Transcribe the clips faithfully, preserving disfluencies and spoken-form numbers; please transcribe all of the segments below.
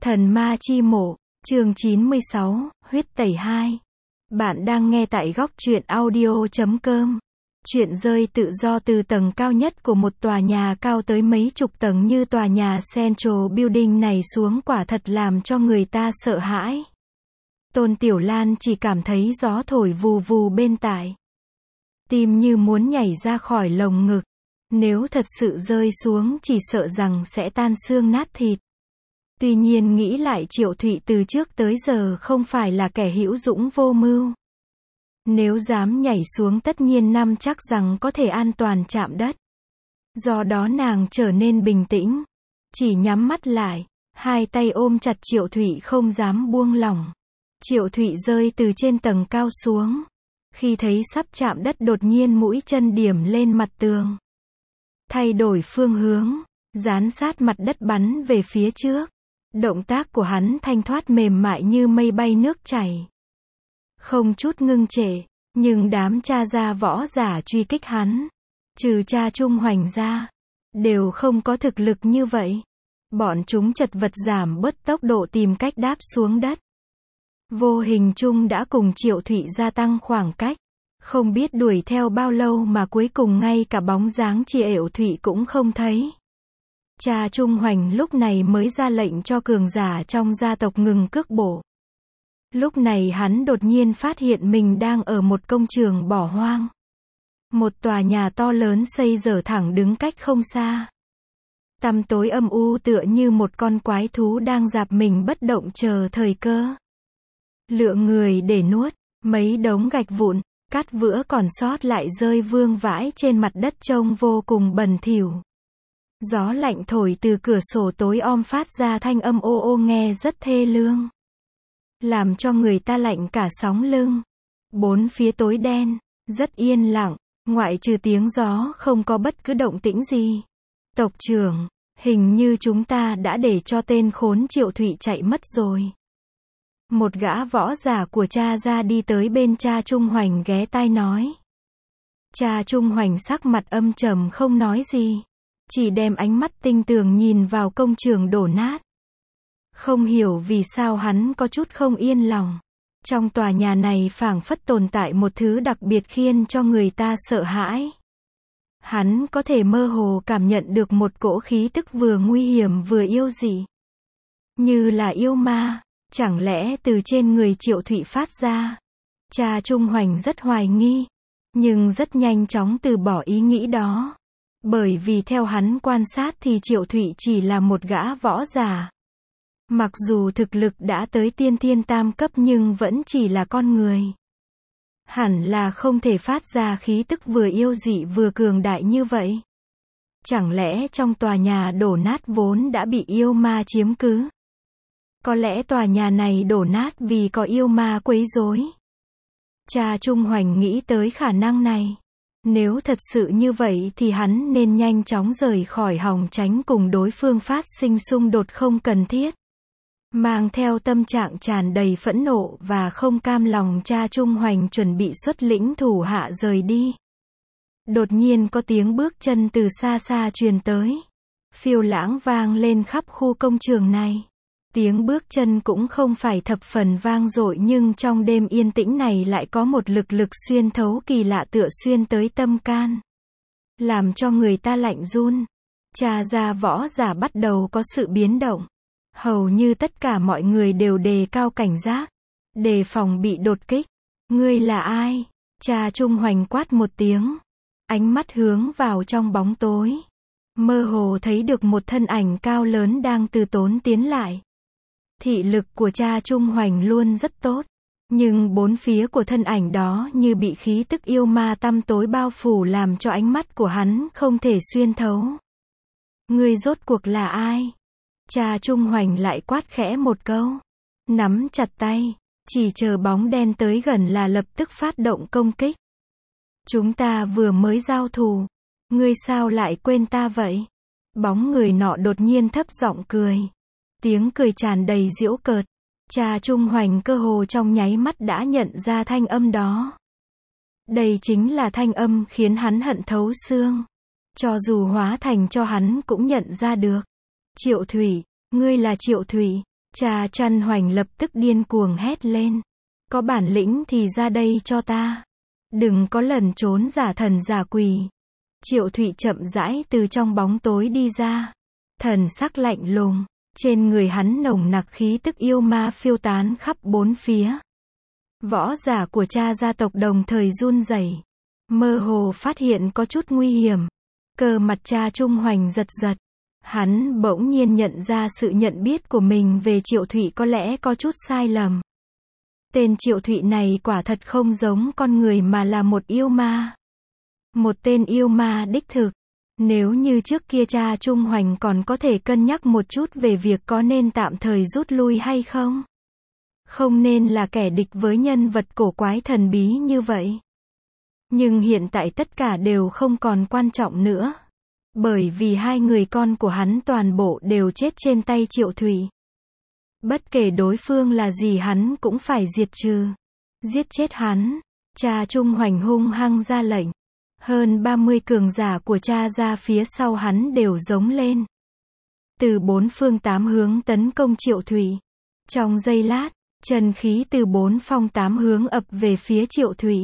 Thần ma chi mộ, chương chín mươi sáu, huyết tẩy hai. Bạn đang nghe tại góc truyện audio chấm com. Chuyện rơi tự do từ tầng cao nhất của một tòa nhà cao tới mấy chục tầng như tòa nhà Central Building này xuống quả thật làm cho người ta sợ hãi. Tôn Tiểu Lan chỉ cảm thấy gió thổi vù vù bên tai. Tim như muốn nhảy ra khỏi lồng ngực. Nếu thật sự rơi xuống chỉ sợ rằng sẽ tan xương nát thịt. Tuy nhiên nghĩ lại Triệu Thụy từ trước tới giờ không phải là kẻ hữu dũng vô mưu. Nếu dám nhảy xuống tất nhiên năm chắc rằng có thể an toàn chạm đất. Do đó nàng trở nên bình tĩnh. Chỉ nhắm mắt lại, hai tay ôm chặt Triệu Thụy không dám buông lỏng. Triệu Thụy rơi từ trên tầng cao xuống. Khi thấy sắp chạm đất đột nhiên mũi chân điểm lên mặt tường. Thay đổi phương hướng, dán sát mặt đất bắn về phía trước. Động tác của hắn thanh thoát mềm mại như mây bay nước chảy. Không chút ngưng trệ, nhưng đám cha gia võ giả truy kích hắn, trừ cha Trung Hoành ra, đều không có thực lực như vậy. Bọn chúng chật vật giảm bớt tốc độ tìm cách đáp xuống đất. Vô hình chung đã cùng Triệu Thụy gia tăng khoảng cách. Không biết đuổi theo bao lâu mà cuối cùng ngay cả bóng dáng Triệu Thụy cũng không thấy. Cha Trung Hoành lúc này mới ra lệnh cho cường giả trong gia tộc ngừng cước bộ. Lúc này hắn đột nhiên phát hiện mình đang ở một công trường bỏ hoang. Một tòa nhà to lớn xây dở thẳng đứng cách không xa. Tăm tối âm u tựa như một con quái thú đang dạp mình bất động chờ thời cơ. Lượng người để nuốt, mấy đống gạch vụn, cát vữa còn sót lại rơi vương vãi trên mặt đất trông vô cùng bẩn thỉu. Gió lạnh thổi từ cửa sổ tối om phát ra thanh âm ô ô nghe rất thê lương. Làm cho người ta lạnh cả sóng lưng. Bốn phía tối đen, rất yên lặng, ngoại trừ tiếng gió không có bất cứ động tĩnh gì. Tộc trưởng, hình như chúng ta đã để cho tên khốn Triệu Thụy chạy mất rồi. Một gã võ giả của cha ra đi tới bên cha Trung Hoành ghé tai nói. Cha Trung Hoành sắc mặt âm trầm không nói gì. Chỉ đem ánh mắt tinh tường nhìn vào công trường đổ nát. Không hiểu vì sao hắn có chút không yên lòng. Trong tòa nhà này phảng phất tồn tại một thứ đặc biệt khiến cho người ta sợ hãi. Hắn có thể mơ hồ cảm nhận được một cỗ khí tức vừa nguy hiểm vừa yêu dị. Như là yêu ma, chẳng lẽ từ trên người Triệu Thụy phát ra. Cha Trung Hoành rất hoài nghi, nhưng rất nhanh chóng từ bỏ ý nghĩ đó. Bởi vì theo hắn quan sát thì Triệu Thụy chỉ là một gã võ giả. Mặc dù thực lực đã tới tiên thiên tam cấp nhưng vẫn chỉ là con người. Hẳn là không thể phát ra khí tức vừa yêu dị vừa cường đại như vậy. Chẳng lẽ trong tòa nhà đổ nát vốn đã bị yêu ma chiếm cứ? Có lẽ tòa nhà này đổ nát vì có yêu ma quấy rối. Cha Trung Hoành nghĩ tới khả năng này. Nếu thật sự như vậy thì hắn nên nhanh chóng rời khỏi hòng tránh cùng đối phương phát sinh xung đột không cần thiết. Mang theo tâm trạng tràn đầy phẫn nộ và không cam lòng cha Trung Hoành chuẩn bị xuất lĩnh thủ hạ rời đi. Đột nhiên có tiếng bước chân từ xa xa truyền tới. Phiêu lãng vang lên khắp khu công trường này. Tiếng bước chân cũng không phải thập phần vang dội nhưng trong đêm yên tĩnh này lại có một lực lực xuyên thấu kỳ lạ tựa xuyên tới tâm can. Làm cho người ta lạnh run. Cha gia võ giả bắt đầu có sự biến động. Hầu như tất cả mọi người đều đề cao cảnh giác. Đề phòng bị đột kích. Ngươi là ai? Cha Trung Hoành quát một tiếng. Ánh mắt hướng vào trong bóng tối. Mơ hồ thấy được một thân ảnh cao lớn đang từ tốn tiến lại. Thị lực của cha Trung Hoành luôn rất tốt. Nhưng bốn phía của thân ảnh đó như bị khí tức yêu ma tăm tối bao phủ làm cho ánh mắt của hắn không thể xuyên thấu. Ngươi rốt cuộc là ai? Cha Trung Hoành lại quát khẽ một câu. Nắm chặt tay. Chỉ chờ bóng đen tới gần là lập tức phát động công kích. Chúng ta vừa mới giao thù. Ngươi sao lại quên ta vậy? Bóng người nọ đột nhiên thấp giọng cười. Tiếng cười tràn đầy giễu cợt. Cha Trung Hoành cơ hồ trong nháy mắt đã nhận ra thanh âm đó. Đây chính là thanh âm khiến hắn hận thấu xương. Cho dù hóa thành cho hắn cũng nhận ra được. Triệu Thụy, ngươi là Triệu Thụy. Cha Trăn Hoành lập tức điên cuồng hét lên. Có bản lĩnh thì ra đây cho ta. Đừng có lẩn trốn giả thần giả quỷ. Triệu Thụy chậm rãi từ trong bóng tối đi ra. Thần sắc lạnh lùng. Trên người hắn nồng nặc khí tức yêu ma phiêu tán khắp bốn phía. Võ giả của cha gia tộc đồng thời run rẩy, mơ hồ phát hiện có chút nguy hiểm. Cờ mặt cha Trung Hoành giật giật. Hắn bỗng nhiên nhận ra sự nhận biết của mình về Triệu Thụy có lẽ có chút sai lầm. Tên Triệu Thụy này quả thật không giống con người mà là một yêu ma. Một tên yêu ma đích thực. Nếu như trước kia cha Trung Hoành còn có thể cân nhắc một chút về việc có nên tạm thời rút lui hay không. Không nên là kẻ địch với nhân vật cổ quái thần bí như vậy. Nhưng hiện tại tất cả đều không còn quan trọng nữa. Bởi vì hai người con của hắn toàn bộ đều chết trên tay Triệu Thụy. Bất kể đối phương là gì hắn cũng phải diệt trừ. Giết chết hắn. Cha Trung Hoành hung hăng ra lệnh. Hơn ba mươi cường giả của cha ra phía sau hắn đều giống lên. Từ bốn phương tám hướng tấn công Triệu Thụy. Trong giây lát, chân khí từ bốn phong tám hướng ập về phía Triệu Thụy.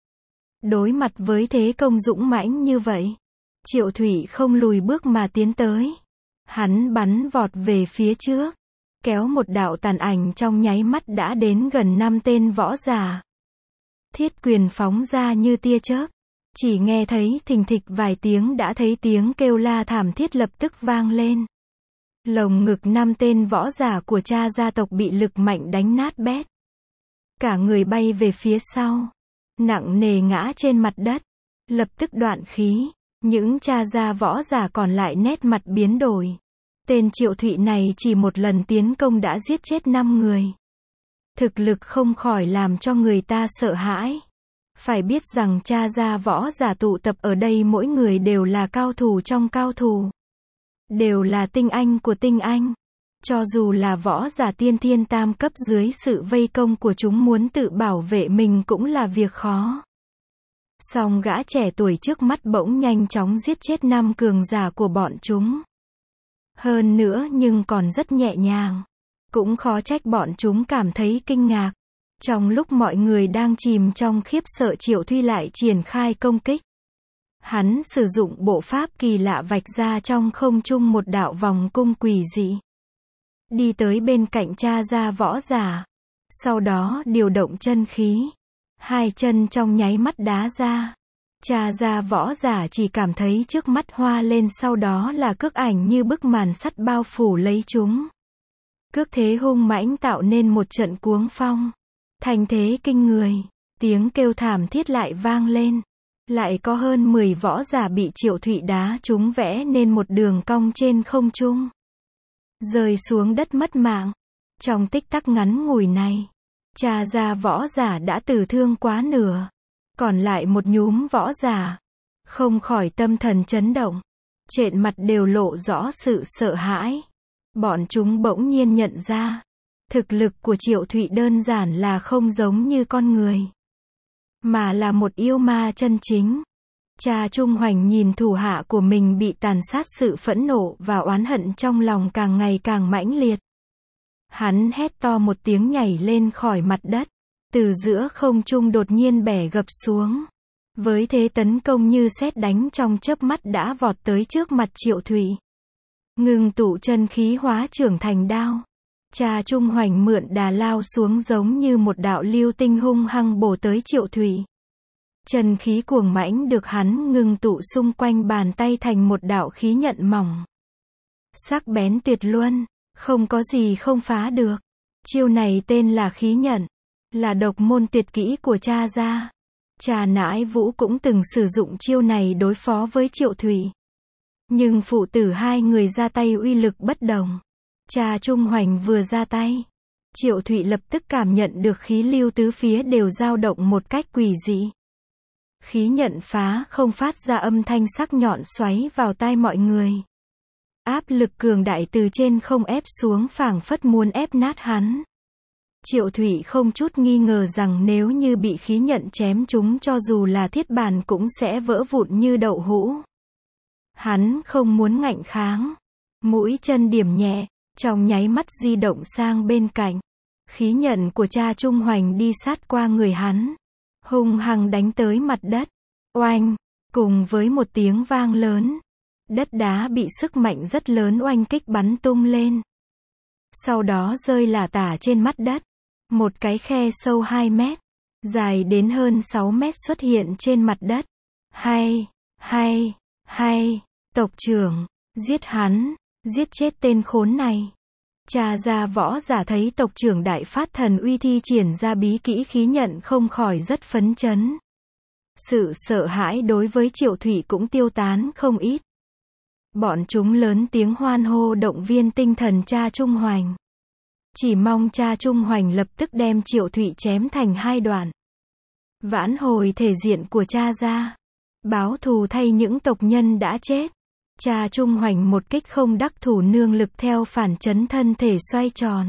Đối mặt với thế công dũng mãnh như vậy, Triệu Thụy không lùi bước mà tiến tới. Hắn bắn vọt về phía trước, kéo một đạo tàn ảnh trong nháy mắt đã đến gần năm tên võ giả. Thiết quyền phóng ra như tia chớp. Chỉ nghe thấy thình thịch vài tiếng đã thấy tiếng kêu la thảm thiết lập tức vang lên. Lồng ngực năm tên võ giả của cha gia tộc bị lực mạnh đánh nát bét. Cả người bay về phía sau. Nặng nề ngã trên mặt đất. Lập tức đoạn khí. Những cha gia võ giả còn lại nét mặt biến đổi. Tên Triệu Thụy này chỉ một lần tiến công đã giết chết năm người. Thực lực không khỏi làm cho người ta sợ hãi. Phải biết rằng cha gia võ giả tụ tập ở đây mỗi người đều là cao thủ trong cao thủ. Đều là tinh anh của tinh anh. Cho dù là võ giả tiên thiên tam cấp dưới sự vây công của chúng muốn tự bảo vệ mình cũng là việc khó. Song gã trẻ tuổi trước mắt bỗng nhanh chóng giết chết năm cường giả của bọn chúng. Hơn nữa nhưng còn rất nhẹ nhàng. Cũng khó trách bọn chúng cảm thấy kinh ngạc. Trong lúc mọi người đang chìm trong khiếp sợ Triệu Thụy lại triển khai công kích. Hắn sử dụng bộ pháp kỳ lạ vạch ra trong không trung một đạo vòng cung quỷ dị. Đi tới bên cạnh cha gia võ giả. Sau đó điều động chân khí. Hai chân trong nháy mắt đá ra. Cha gia võ giả chỉ cảm thấy trước mắt hoa lên, sau đó là cước ảnh như bức màn sắt bao phủ lấy chúng. Cước thế hung mãnh tạo nên một trận cuống phong. Thành thế kinh người. Tiếng kêu thảm thiết lại vang lên. Lại có hơn mười võ giả bị Triệu Thụy đá trúng vẽ nên một đường cong trên không trung. Rơi xuống đất mất mạng. Trong tích tắc ngắn ngủi này, cha gia võ giả đã tử thương quá nửa. Còn lại một nhúm võ giả. Không khỏi tâm thần chấn động. Trên mặt đều lộ rõ sự sợ hãi. Bọn chúng bỗng nhiên nhận ra. Thực lực của Triệu Thụy đơn giản là không giống như con người. Mà là một yêu ma chân chính. Cha Trung Hoành nhìn thủ hạ của mình bị tàn sát, sự phẫn nộ và oán hận trong lòng càng ngày càng mãnh liệt. Hắn hét to một tiếng nhảy lên khỏi mặt đất. Từ giữa không trung đột nhiên bẻ gập xuống. Với thế tấn công như sét đánh trong chớp mắt đã vọt tới trước mặt Triệu Thụy. Ngưng tụ chân khí hóa trưởng thành đao. Cha Trung Hoành mượn đà lao xuống giống như một đạo lưu tinh hung hăng bổ tới Triệu Thụy. Chân khí cuồng mãnh được hắn ngưng tụ xung quanh bàn tay thành một đạo khí nhận mỏng. Sắc bén tuyệt luân, không có gì không phá được. Chiêu này tên là khí nhận, là độc môn tuyệt kỹ của cha gia. Cha Nãi Vũ cũng từng sử dụng chiêu này đối phó với Triệu Thụy. Nhưng phụ tử hai người ra tay uy lực bất đồng. Cha Trung Hoành vừa ra tay, Triệu Thụy lập tức cảm nhận được khí lưu tứ phía đều dao động một cách quỷ dị. Khí nhận phá không phát ra âm thanh sắc nhọn xoáy vào tai mọi người. Áp lực cường đại từ trên không ép xuống phảng phất muốn ép nát hắn. Triệu Thụy không chút nghi ngờ rằng nếu như bị khí nhận chém trúng cho dù là thiết bàn cũng sẽ vỡ vụn như đậu hũ. Hắn không muốn ngạnh kháng. Mũi chân điểm nhẹ, trong nháy mắt di động sang bên cạnh. Khí nhận của cha Trung Hoành đi sát qua người hắn, hung hăng đánh tới mặt đất. Oanh! Cùng với một tiếng vang lớn, đất đá bị sức mạnh rất lớn oanh kích bắn tung lên. Sau đó rơi lả tả trên mặt đất. Một cái khe sâu hai mét, dài đến hơn sáu mét xuất hiện trên mặt đất. Hay, hay, hay, tộc trưởng, giết hắn, giết chết tên khốn này. Cha gia võ giả thấy tộc trưởng đại phát thần uy thi triển ra bí kỹ khí nhận không khỏi rất phấn chấn. Sự sợ hãi đối với Triệu Thụy cũng tiêu tán không ít. Bọn chúng lớn tiếng hoan hô động viên tinh thần cha Trung Hoành. Chỉ mong cha Trung Hoành lập tức đem Triệu Thụy chém thành hai đoạn. Vãn hồi thể diện của cha gia. Báo thù thay những tộc nhân đã chết. Cha Trung Hoành một kích không đắc thủ nương lực theo phản chấn thân thể xoay tròn.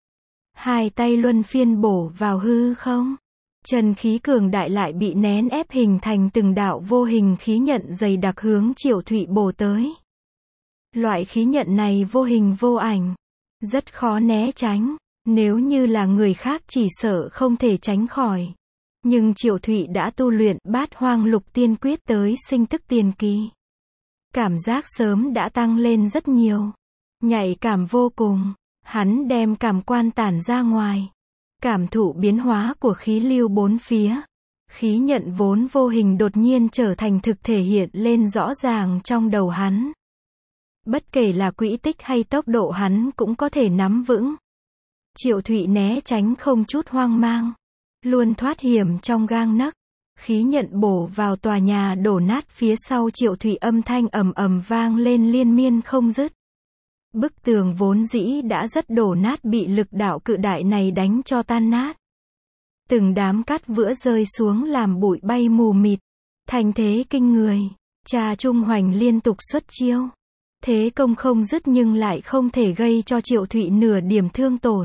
Hai tay luân phiên bổ vào hư không. Chân khí cường đại lại bị nén ép hình thành từng đạo vô hình khí nhận dày đặc hướng Triệu Thụy bổ tới. Loại khí nhận này vô hình vô ảnh, rất khó né tránh, nếu như là người khác chỉ sợ không thể tránh khỏi. Nhưng Triệu Thụy đã tu luyện Bát Hoang Lục Tiên Quyết tới sinh tức tiền kỳ. Cảm giác sớm đã tăng lên rất nhiều. Nhạy cảm vô cùng, hắn đem cảm quan tản ra ngoài. Cảm thụ biến hóa của khí lưu bốn phía. Khí nhận vốn vô hình đột nhiên trở thành thực thể hiện lên rõ ràng trong đầu hắn. Bất kể là quỹ tích hay tốc độ hắn cũng có thể nắm vững. Triệu Thụy né tránh không chút hoang mang. Luôn thoát hiểm trong gang nấc. Khí nhận bổ vào tòa nhà đổ nát phía sau Triệu Thụy âm thanh ầm ầm vang lên liên miên không dứt. Bức tường vốn dĩ đã rất đổ nát bị lực đạo cự đại này đánh cho tan nát. Từng đám cát vữa rơi xuống làm bụi bay mù mịt. Thành thế kinh người. Cha Trung Hoành liên tục xuất chiêu. Thế công không dứt nhưng lại không thể gây cho Triệu Thụy nửa điểm thương tổn.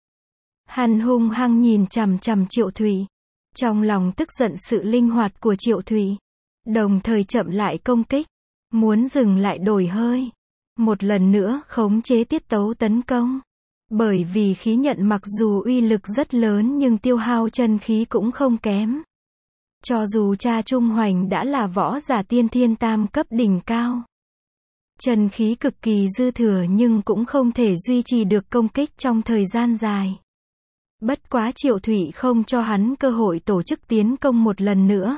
Hắn hung hăng nhìn chằm chằm Triệu Thụy. Trong lòng tức giận sự linh hoạt của Triệu Thụy. Đồng thời chậm lại công kích. Muốn dừng lại đổi hơi. Một lần nữa khống chế tiết tấu tấn công. Bởi vì khí nhận mặc dù uy lực rất lớn nhưng tiêu hao chân khí cũng không kém. Cho dù cha Trung Hoành đã là võ giả tiên thiên tam cấp đỉnh cao. Chân khí cực kỳ dư thừa nhưng cũng không thể duy trì được công kích trong thời gian dài. Bất quá Triệu Thụy không cho hắn cơ hội tổ chức tiến công một lần nữa.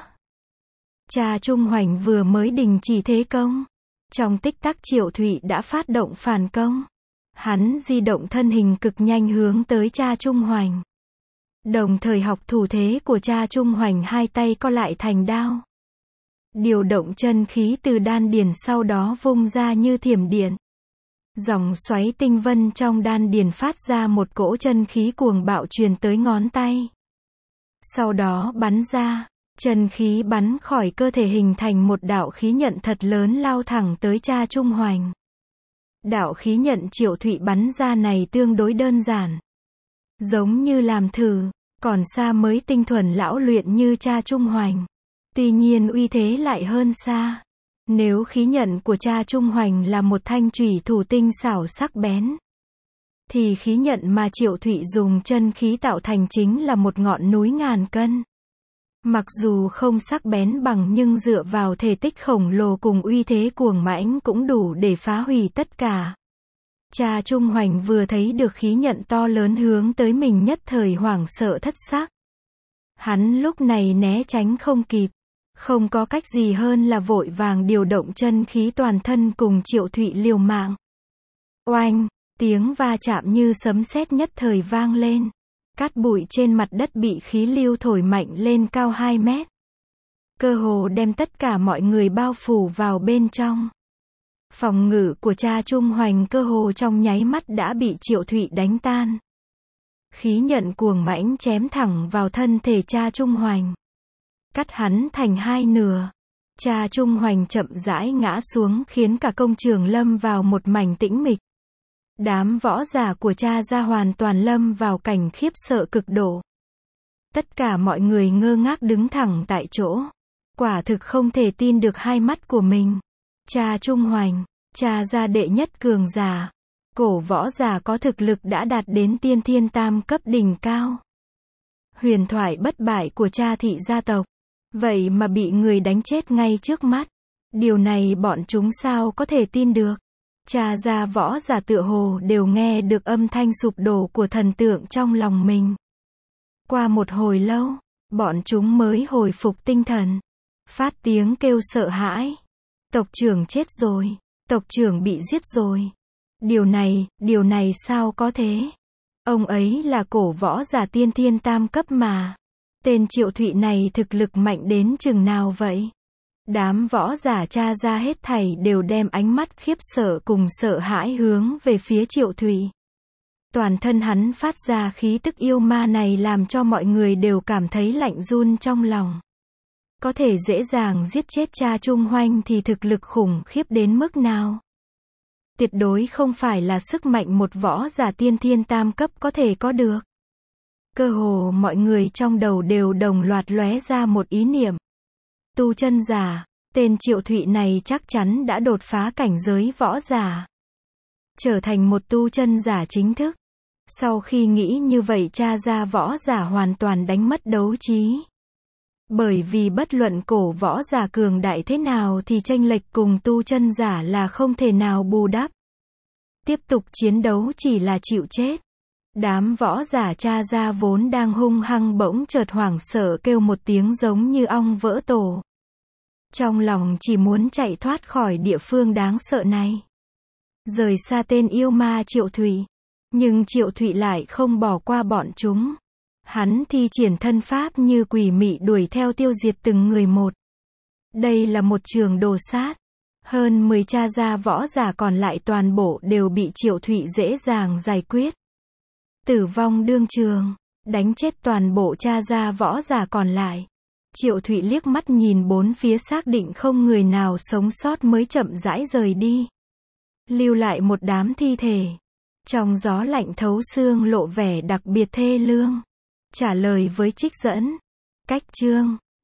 Cha Trung Hoành vừa mới đình chỉ thế công. Trong tích tắc Triệu Thụy đã phát động phản công. Hắn di động thân hình cực nhanh hướng tới cha Trung Hoành. Đồng thời học thủ thế của cha Trung Hoành, hai tay co lại thành đao. Điều động chân khí từ đan điền sau đó vung ra như thiểm điện. Dòng xoáy tinh vân trong đan điền phát ra một cỗ chân khí cuồng bạo truyền tới ngón tay. Sau đó bắn ra, chân khí bắn khỏi cơ thể hình thành một đạo khí nhận thật lớn lao thẳng tới cha Trung Hoành. Đạo khí nhận Triệu Thụy bắn ra này tương đối đơn giản. Giống như làm thử, còn xa mới tinh thuần lão luyện như cha Trung Hoành. Tuy nhiên uy thế lại hơn xa. Nếu khí nhận của cha Trung Hoành là một thanh chủy thủ tinh xảo sắc bén, thì khí nhận mà Triệu Thụy dùng chân khí tạo thành chính là một ngọn núi ngàn cân. Mặc dù không sắc bén bằng nhưng dựa vào thể tích khổng lồ cùng uy thế cuồng mãnh cũng đủ để phá hủy tất cả. Cha Trung Hoành vừa thấy được khí nhận to lớn hướng tới mình nhất thời hoảng sợ thất xác. Hắn lúc này né tránh không kịp. Không có cách gì hơn là vội vàng điều động chân khí toàn thân cùng Triệu Thụy liều mạng. Oanh! Tiếng va chạm như sấm sét nhất thời vang lên. Cát bụi trên mặt đất bị khí lưu thổi mạnh lên cao hai mét. Cơ hồ đem tất cả mọi người bao phủ vào bên trong. Phòng ngự của cha Trung Hoành cơ hồ trong nháy mắt đã bị Triệu Thụy đánh tan. Khí nhận cuồng mãnh chém thẳng vào thân thể cha Trung Hoành. Cắt hắn thành hai nửa. Cha Trung Hoành chậm rãi ngã xuống khiến cả công trường lâm vào một mảnh tĩnh mịch. Đám võ giả của cha gia hoàn toàn lâm vào cảnh khiếp sợ cực độ. Tất cả mọi người ngơ ngác đứng thẳng tại chỗ. Quả thực không thể tin được hai mắt của mình. Cha Trung Hoành, cha gia đệ nhất cường giả. Cổ võ giả có thực lực đã đạt đến tiên thiên tam cấp đỉnh cao. Huyền thoại bất bại của cha thị gia tộc. Vậy mà bị người đánh chết ngay trước mắt. Điều này bọn chúng sao có thể tin được. Cha gia võ giả tựa hồ đều nghe được âm thanh sụp đổ của thần tượng trong lòng mình. Qua một hồi lâu, bọn chúng mới hồi phục tinh thần. Phát tiếng kêu sợ hãi. Tộc trưởng chết rồi. Tộc trưởng bị giết rồi. Điều này, điều này sao có thế? Ông ấy là cổ võ giả tiên thiên tam cấp mà. Tên Triệu Thụy này thực lực mạnh đến chừng nào vậy? Đám võ giả cha ra hết thảy đều đem ánh mắt khiếp sợ cùng sợ hãi hướng về phía Triệu Thụy. Toàn thân hắn phát ra khí tức yêu ma này làm cho mọi người đều cảm thấy lạnh run trong lòng. Có thể dễ dàng giết chết cha Trung Hoanh thì thực lực khủng khiếp đến mức nào? Tuyệt đối không phải là sức mạnh một võ giả tiên thiên tam cấp có thể có được. Cơ hồ mọi người trong đầu đều đồng loạt lóe ra một ý niệm. Tu chân giả, tên Triệu Thụy này chắc chắn đã đột phá cảnh giới võ giả. Trở thành một tu chân giả chính thức. Sau khi nghĩ như vậy cha gia võ giả hoàn toàn đánh mất đấu trí. Bởi vì bất luận cổ võ giả cường đại thế nào thì chênh lệch cùng tu chân giả là không thể nào bù đắp. Tiếp tục chiến đấu chỉ là chịu chết. Đám võ giả cha gia vốn đang hung hăng bỗng chợt hoảng sợ kêu một tiếng giống như ong vỡ tổ. Trong lòng chỉ muốn chạy thoát khỏi địa phương đáng sợ này. Rời xa tên yêu ma Triệu Thụy. Nhưng Triệu Thụy lại không bỏ qua bọn chúng. Hắn thi triển thân pháp như quỷ mị đuổi theo tiêu diệt từng người một. Đây là một trường đồ sát. Hơn mười cha gia võ giả còn lại toàn bộ đều bị Triệu Thụy dễ dàng giải quyết. Tử vong đương trường, đánh chết toàn bộ cha gia võ giả còn lại. Triệu Thụy liếc mắt nhìn bốn phía xác định không người nào sống sót mới chậm rãi rời đi. Lưu lại một đám thi thể. Trong gió lạnh thấu xương lộ vẻ đặc biệt thê lương. Trả lời với trích dẫn. Cách chương